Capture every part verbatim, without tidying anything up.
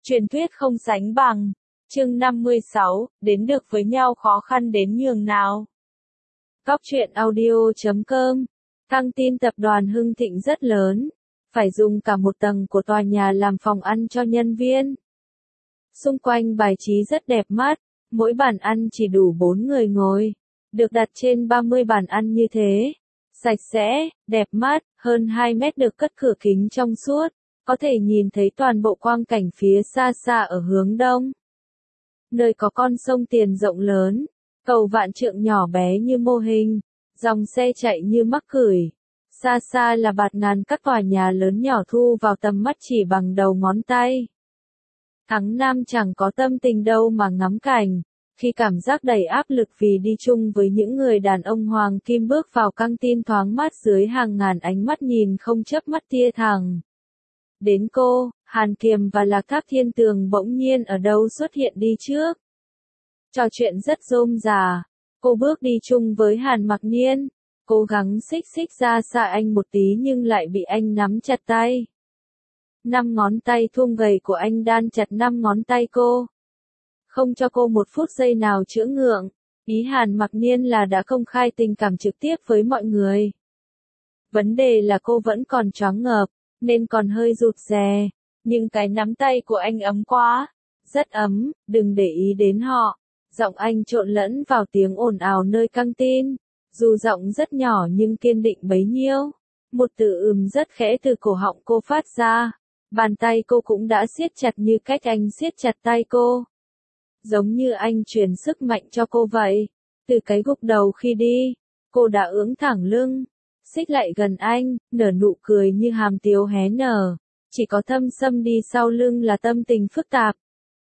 Truyền thuyết không sánh bằng. Chương năm mươi sáu, đến được với nhau khó khăn đến nhường nào. Góc truyện audio chấm com. Căng tin tập đoàn Hưng Thịnh rất lớn, phải dùng cả một tầng của tòa nhà làm phòng ăn cho nhân viên. Xung quanh bài trí rất đẹp mắt, mỗi bàn ăn chỉ đủ bốn người ngồi, được đặt trên ba mươi bàn ăn như thế. Sạch sẽ, đẹp mắt, hơn hai mét được cất cửa kính trong suốt, có thể nhìn thấy toàn bộ quang cảnh phía xa xa ở hướng đông. Nơi có con sông Tiền rộng lớn, cầu Vạn Trượng nhỏ bé như mô hình, dòng xe chạy như mắc cửi. Xa xa là bạt ngàn các tòa nhà lớn nhỏ thu vào tầm mắt chỉ bằng đầu ngón tay. Tháng năm chẳng có tâm tình đâu mà ngắm cảnh, khi cảm giác đầy áp lực vì đi chung với những người đàn ông hoàng kim bước vào căng tin thoáng mát dưới hàng ngàn ánh mắt nhìn không chớp mắt tia thẳng. Đến cô, Hàn Kiềm và Lạc Tháp Thiên Tường bỗng nhiên ở đâu xuất hiện đi trước. Trò chuyện rất rôm rả, cô bước đi chung với Hàn Mặc Niên, cố gắng xích xích ra xa anh một tí nhưng lại bị anh nắm chặt tay. Năm ngón tay thon gầy của anh đan chặt năm ngón tay cô, không cho cô một phút giây nào chữa ngượng. Ý Hàn Mặc Niên là đã công khai tình cảm trực tiếp với mọi người. Vấn đề là cô vẫn còn choáng ngợp, nên còn hơi rụt rè, nhưng cái nắm tay của anh ấm quá, rất ấm, đừng để ý đến họ. Giọng anh trộn lẫn vào tiếng ồn ào nơi căng tin, dù giọng rất nhỏ nhưng kiên định bấy nhiêu. Một từ ừm rất khẽ từ cổ họng cô phát ra, bàn tay cô cũng đã siết chặt như cách anh siết chặt tay cô. Giống như anh truyền sức mạnh cho cô vậy. Từ cái gục đầu khi đi, cô đã ưỡn thẳng lưng, xích lại gần anh, nở nụ cười như hàm tiếu hé nở. Chỉ có Thâm Sâm đi sau lưng là tâm tình phức tạp.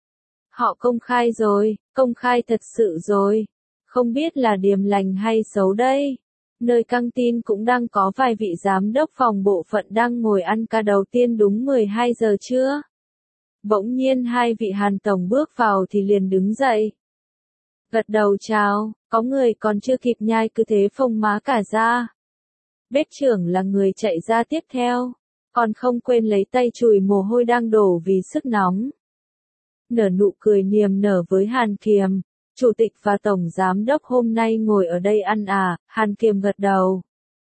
Họ công khai rồi, công khai thật sự rồi. Không biết là điềm lành hay xấu đây. Nơi căng tin cũng đang có vài vị giám đốc phòng bộ phận đang ngồi ăn ca đầu tiên đúng mười hai giờ trưa. Bỗng nhiên hai vị Hàn tổng bước vào thì liền đứng dậy. Gật đầu chào, có người còn chưa kịp nhai cứ thế phông má cả ra. Bếp trưởng là người chạy ra tiếp theo, còn không quên lấy tay chùi mồ hôi đang đổ vì sức nóng. Nở nụ cười niềm nở với Hàn Kiềm, chủ tịch và tổng giám đốc hôm nay ngồi ở đây ăn à, Hàn Kiềm gật đầu.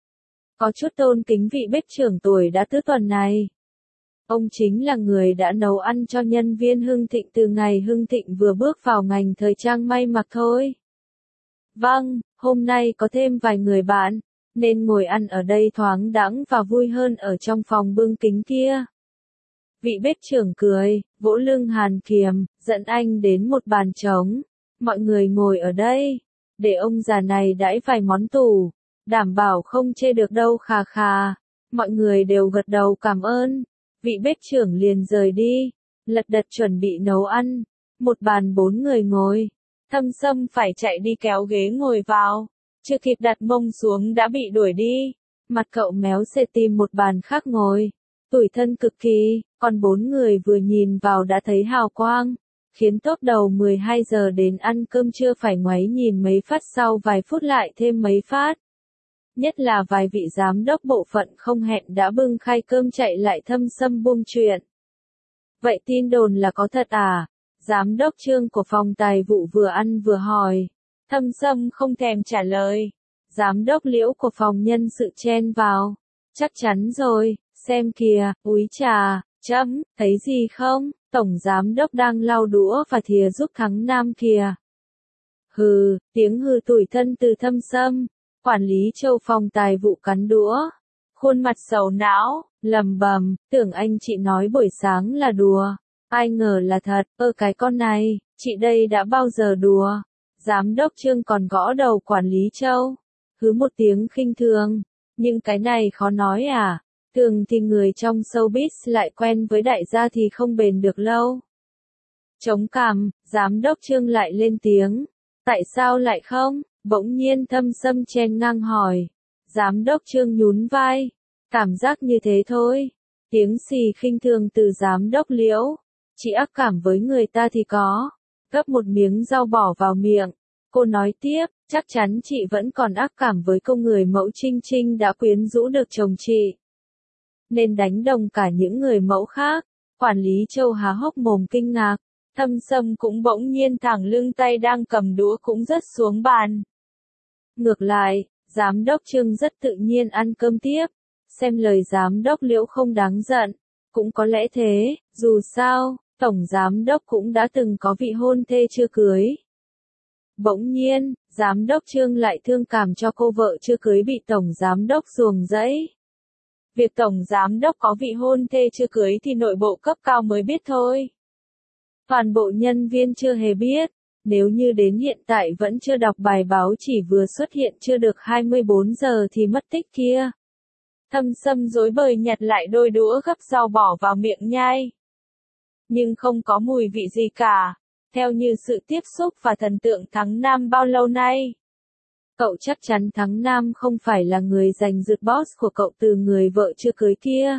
Có chút tôn kính vị bếp trưởng tuổi đã tứ tuần này. Ông chính là người đã nấu ăn cho nhân viên Hưng Thịnh từ ngày Hưng Thịnh vừa bước vào ngành thời trang may mặc thôi. Vâng, hôm nay có thêm vài người bạn, nên ngồi ăn ở đây thoáng đãng và vui hơn ở trong phòng bưng kính kia. Vị bếp trưởng cười, vỗ lưng Hàn Kiềm, dẫn anh đến một bàn trống. Mọi người ngồi ở đây, để ông già này đãi vài món tủ, đảm bảo không chê được đâu khà khà. Mọi người đều gật đầu cảm ơn. Vị bếp trưởng liền rời đi, lật đật chuẩn bị nấu ăn. Một bàn bốn người ngồi, Thâm Sâm phải chạy đi kéo ghế ngồi vào, chưa kịp đặt mông xuống đã bị đuổi đi. Mặt cậu méo xệ tìm một bàn khác ngồi, tủi thân cực kỳ, còn bốn người vừa nhìn vào đã thấy hào quang, khiến top đầu mười hai giờ đến ăn cơm trưa phải ngoáy nhìn mấy phát sau vài phút lại thêm mấy phát. Nhất là vài vị giám đốc bộ phận không hẹn đã bưng khay cơm chạy lại Thâm Sâm buông chuyện. Vậy tin đồn là có thật à? Giám đốc Trương của phòng tài vụ vừa ăn vừa hỏi. Thâm Sâm không thèm trả lời. Giám đốc Liễu của phòng nhân sự chen vào. Chắc chắn rồi, xem kìa, úi trà, chấm, thấy gì không? Tổng giám đốc đang lau đũa và thìa giúp Thắng Nam kìa. Hừ, tiếng hừ tủi thân từ Thâm Sâm. Quản lý Châu phòng tài vụ cắn đũa, khuôn mặt sầu não, lầm bầm, tưởng anh chị nói buổi sáng là đùa, ai ngờ là thật. Ơ cái con này, chị đây đã bao giờ đùa. Giám đốc Trương còn gõ đầu quản lý Châu, hứ một tiếng khinh thường, nhưng cái này khó nói à, thường thì người trong showbiz lại quen với đại gia thì không bền được lâu. Chống cằm, giám đốc Trương lại lên tiếng, tại sao lại không? Bỗng nhiên Thâm Sâm chen ngang hỏi. Giám đốc Trương nhún vai. Cảm giác như thế thôi. Tiếng xì khinh thường từ giám đốc Liễu. Chị ác cảm với người ta thì có. Gấp một miếng rau bỏ vào miệng. Cô nói tiếp, chắc chắn chị vẫn còn ác cảm với cô người mẫu Trinh Trinh đã quyến rũ được chồng chị. Nên đánh đồng cả những người mẫu khác. Quản lý Châu há hốc mồm kinh ngạc, Thâm Sâm cũng bỗng nhiên thẳng lưng, tay đang cầm đũa cũng rớt xuống bàn. Ngược lại, giám đốc Trương rất tự nhiên ăn cơm tiếp, xem lời giám đốc Liễu không đáng giận, cũng có lẽ thế, dù sao, tổng giám đốc cũng đã từng có vị hôn thê chưa cưới. Bỗng nhiên, giám đốc Trương lại thương cảm cho cô vợ chưa cưới bị tổng giám đốc ruồng rẫy. Việc tổng giám đốc có vị hôn thê chưa cưới thì nội bộ cấp cao mới biết thôi. Toàn bộ nhân viên chưa hề biết, nếu như đến hiện tại vẫn chưa đọc bài báo chỉ vừa xuất hiện chưa được hai mươi bốn giờ thì mất tích kia. Thâm Sâm rối bời nhặt lại đôi đũa gấp rau bỏ vào miệng nhai. Nhưng không có mùi vị gì cả, theo như sự tiếp xúc và thần tượng Thắng Nam bao lâu nay. Cậu chắc chắn Thắng Nam không phải là người giành giật boss của cậu từ người vợ chưa cưới kia.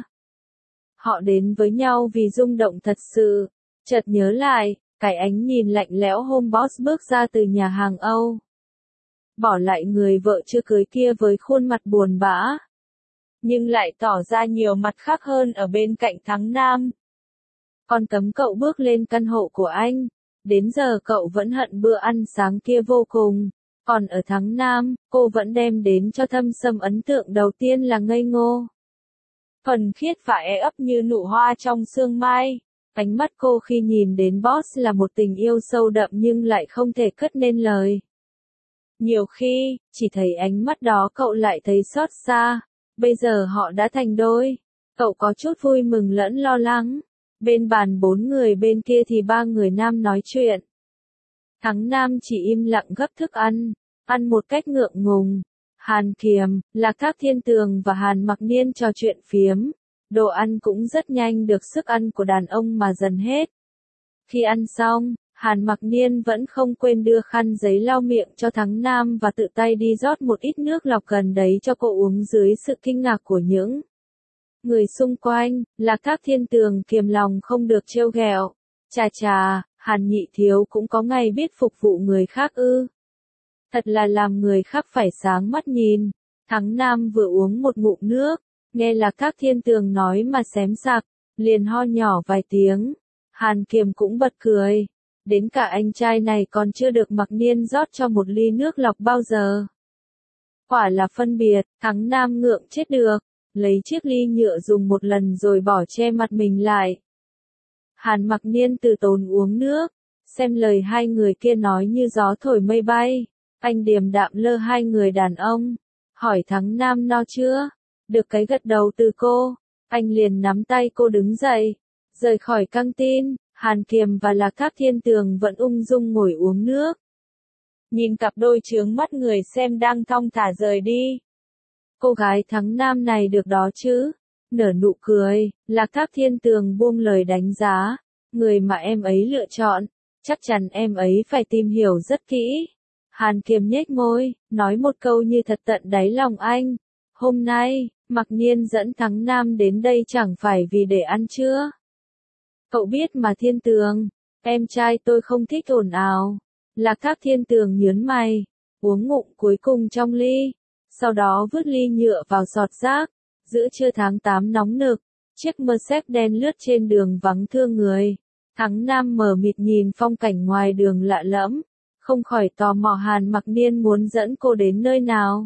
Họ đến với nhau vì rung động thật sự, chợt nhớ lại, cái ánh nhìn lạnh lẽo hôm boss bước ra từ nhà hàng Âu. Bỏ lại người vợ chưa cưới kia với khuôn mặt buồn bã. Nhưng lại tỏ ra nhiều mặt khác hơn ở bên cạnh Thắng Nam. Còn Tấm cậu bước lên căn hộ của anh, đến giờ cậu vẫn hận bữa ăn sáng kia vô cùng. Còn ở Thắng Nam, cô vẫn đem đến cho Thâm Sâm ấn tượng đầu tiên là ngây ngô. Thuần khiết và e ấp như nụ hoa trong sương mai. Ánh mắt cô khi nhìn đến boss là một tình yêu sâu đậm nhưng lại không thể cất nên lời. Nhiều khi, chỉ thấy ánh mắt đó cậu lại thấy xót xa. Bây giờ họ đã thành đôi. Cậu có chút vui mừng lẫn lo lắng. Bên bàn bốn người bên kia thì ba người nam nói chuyện. Thắng Nam chỉ im lặng gấp thức ăn, ăn một cách ngượng ngùng. Hàn Kiềm, Lạc Thác Thiên Tường và Hàn Mặc Niên trò chuyện phiếm. Đồ ăn cũng rất nhanh được sức ăn của đàn ông mà dần hết. Khi ăn xong, Hàn Mặc Niên vẫn không quên đưa khăn giấy lau miệng cho Thắng Nam và tự tay đi rót một ít nước lọc gần đấy cho cô uống dưới sự kinh ngạc của những người xung quanh. Lạc Thác Thiên Tường kiềm lòng không được trêu ghẹo. Chà chà, Hàn nhị thiếu cũng có ngày biết phục vụ người khác ư. Thật là làm người khác phải sáng mắt nhìn. Thắng Nam vừa uống một ngụm nước, nghe Lạc Thác Thiên Tường nói mà xém sặc, liền ho nhỏ vài tiếng. Hàn Kiềm cũng bật cười. Đến cả anh trai này còn chưa được Mặc Niên rót cho một ly nước lọc bao giờ. Quả là phân biệt, Thắng Nam ngượng chết được, lấy chiếc ly nhựa dùng một lần rồi bỏ che mặt mình lại. Hàn Mặc Niên từ tốn uống nước, xem lời hai người kia nói như gió thổi mây bay. Anh điềm đạm lơ hai người đàn ông, hỏi Thắng Nam no chưa? Được cái gật đầu từ cô, anh liền nắm tay cô đứng dậy, rời khỏi căng tin. Hàn Kiềm và Lạc Thác Thiên Tường vẫn ung dung ngồi uống nước. Nhìn cặp đôi trướng mắt người xem đang thong thả rời đi. Cô gái Thắng Nam này được đó chứ? Nở nụ cười, Lạc Thác Thiên Tường buông lời đánh giá. Người mà em ấy lựa chọn, chắc chắn em ấy phải tìm hiểu rất kỹ. Hàn Kiềm nhếch môi, nói một câu như thật tận đáy lòng anh. Hôm nay, Mặc Niên dẫn Thắng Nam đến đây chẳng phải vì để ăn trưa. Cậu biết mà Thiên Tường, em trai tôi không thích ồn ào. Lạc Thác Thiên Tường nhớn mày, uống ngụm cuối cùng trong ly, sau đó vứt ly nhựa vào giọt rác. Giữa trưa tháng tám nóng nực, chiếc Mercedes đen lướt trên đường vắng thưa người. Thắng Nam mờ mịt nhìn phong cảnh ngoài đường lạ lẫm, không khỏi tò mò Hàn Mặc Niên muốn dẫn cô đến nơi nào.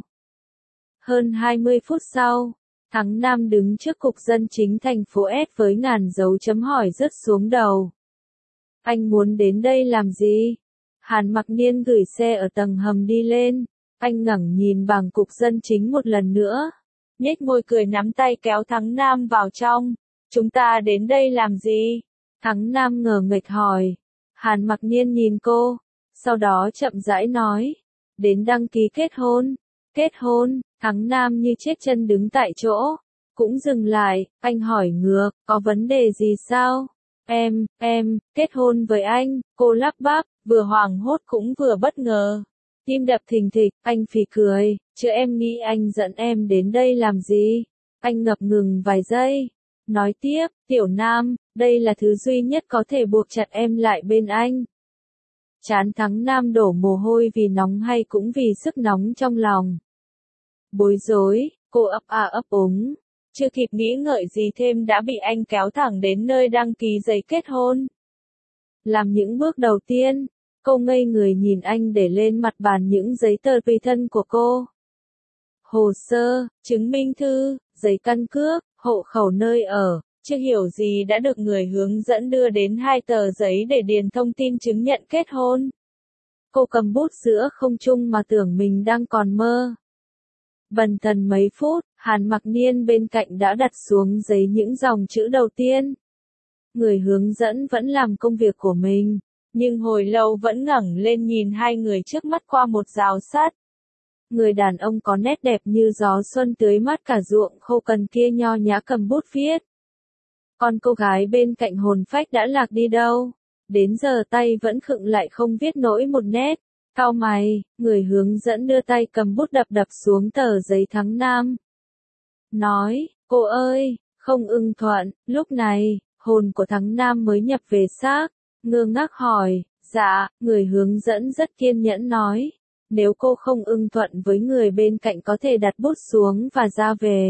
Hơn hai mươi phút sau, Thắng Nam đứng trước cục dân chính thành phố S với ngàn dấu chấm hỏi rớt xuống đầu. Anh muốn đến đây làm gì? Hàn Mặc Niên gửi xe ở tầng hầm đi lên, anh ngẩng nhìn bảng cục dân chính một lần nữa. Nhếch môi cười nắm tay kéo Thắng Nam vào trong. Chúng ta đến đây làm gì? Thắng Nam ngờ nghệch hỏi. Hàn Mặc Niên nhìn cô, sau đó chậm rãi nói. Đến đăng ký kết hôn. Kết hôn, Thắng Nam như chết chân đứng tại chỗ. Cũng dừng lại, anh hỏi ngược, có vấn đề gì sao? Em, em, kết hôn với anh, cô lắp bắp, vừa hoảng hốt cũng vừa bất ngờ. Tim đập thình thịch, anh phì cười, chứ em nghĩ anh dẫn em đến đây làm gì? Anh ngập ngừng vài giây. Nói tiếp, Tiểu Nam, đây là thứ duy nhất có thể buộc chặt em lại bên anh. Trán Thắng Nam đổ mồ hôi vì nóng hay cũng vì sức nóng trong lòng. Bối rối, cô ấp a ấp úng. chưa kịp nghĩ ngợi gì thêm đã bị anh kéo thẳng đến nơi đăng ký giấy kết hôn. Làm những bước đầu tiên, cô ngây người nhìn anh để lên mặt bàn những giấy tờ tùy thân của cô. Hồ sơ, chứng minh thư, giấy căn cước, hộ khẩu nơi ở, chưa hiểu gì đã được người hướng dẫn đưa đến hai tờ giấy để điền thông tin chứng nhận kết hôn. Cô cầm bút giữa không trung mà tưởng mình đang còn mơ. Bần thần mấy phút, Hàn Mặc Niên bên cạnh đã đặt xuống giấy những dòng chữ đầu tiên. Người hướng dẫn vẫn làm công việc của mình, nhưng hồi lâu vẫn ngẩng lên nhìn hai người trước mắt qua một rào sắt. Người đàn ông có nét đẹp như gió xuân tưới mát cả ruộng khô cằn kia nho nhã cầm bút viết. Còn cô gái bên cạnh hồn phách đã lạc đi đâu? Đến giờ tay vẫn khựng lại không viết nổi một nét. Cau mày, người hướng dẫn đưa tay cầm bút đập đập xuống tờ giấy tháng năm. Nói, cô ơi, không ưng thuận. Lúc này, hồn của tháng năm mới nhập về xác, ngơ ngác hỏi, dạ, người hướng dẫn rất kiên nhẫn nói. Nếu cô không ưng thuận với người bên cạnh có thể đặt bút xuống và ra về.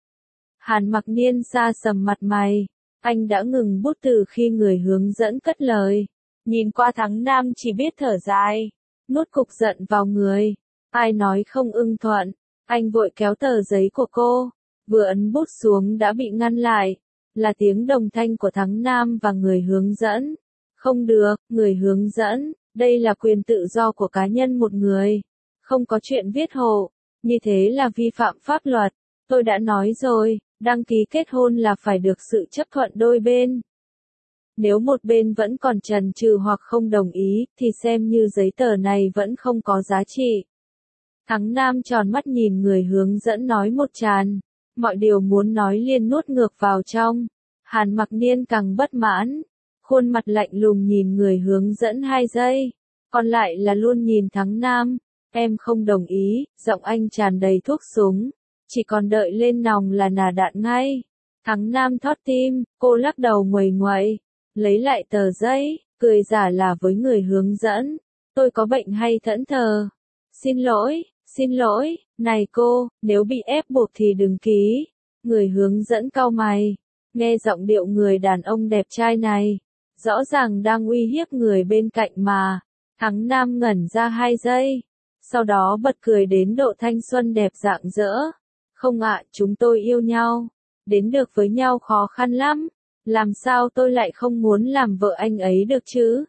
Hàn Mặc Niên xa sầm mặt mày. Anh đã ngừng bút từ khi người hướng dẫn cất lời. Nhìn qua tháng năm chỉ biết thở dài. Nuốt cục giận vào người. Ai nói không ưng thuận. Anh vội kéo tờ giấy của cô. Vừa ấn bút xuống đã bị ngăn lại. Là tiếng đồng thanh của tháng năm và người hướng dẫn. Không được, người hướng dẫn. Đây là quyền tự do của cá nhân một người. Không có chuyện viết hộ. Như thế là vi phạm pháp luật. Tôi đã nói rồi, đăng ký kết hôn là phải được sự chấp thuận đôi bên. Nếu một bên vẫn còn chần chừ hoặc không đồng ý, thì xem như giấy tờ này vẫn không có giá trị. Thắng Nam tròn mắt nhìn người hướng dẫn nói một tràn. Mọi điều muốn nói liền nuốt ngược vào trong. Hàn Mặc Niên càng bất mãn. Khuôn mặt lạnh lùng nhìn người hướng dẫn hai giây. Còn lại là luôn nhìn Thắng Nam. Em không đồng ý, giọng anh tràn đầy thuốc súng. Chỉ còn đợi lên nòng là nả đạn ngay. Thắng Nam thót tim, cô lắc đầu nguầy nguậy. Lấy lại tờ giấy, cười giả là với người hướng dẫn. Tôi có bệnh hay thẫn thờ? Xin lỗi, xin lỗi, này cô, nếu bị ép buộc thì đừng ký. Người hướng dẫn cau mày. Nghe giọng điệu người đàn ông đẹp trai này. Rõ ràng đang uy hiếp người bên cạnh mà. Thắng Nam ngẩn ra hai giây. Sau đó bật cười đến độ thanh xuân đẹp rạng rỡ. Không ạ, chúng tôi yêu nhau. Đến được với nhau khó khăn lắm. Làm sao tôi lại không muốn làm vợ anh ấy được chứ?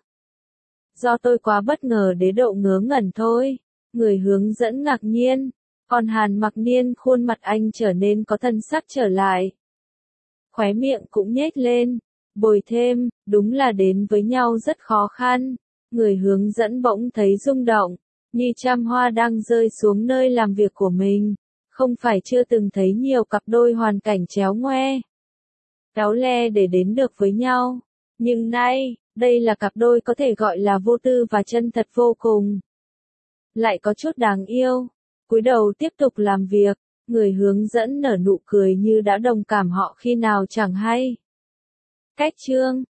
Do tôi quá bất ngờ đến độ ngớ ngẩn thôi. Người hướng dẫn ngạc nhiên. Còn Hàn Mặc Niên khuôn mặt anh trở nên có thân sắc trở lại. Khóe miệng cũng nhếch lên. Bồi thêm, đúng là đến với nhau rất khó khăn. Người hướng dẫn bỗng thấy rung động. Như trăm hoa đang rơi xuống nơi làm việc của mình. Không phải chưa từng thấy nhiều cặp đôi hoàn cảnh chéo ngoe, éo le để đến được với nhau. Nhưng nay, đây là cặp đôi có thể gọi là vô tư và chân thật vô cùng. Lại có chút đáng yêu. Cúi đầu tiếp tục làm việc, người hướng dẫn nở nụ cười như đã đồng cảm họ khi nào chẳng hay. Cách chương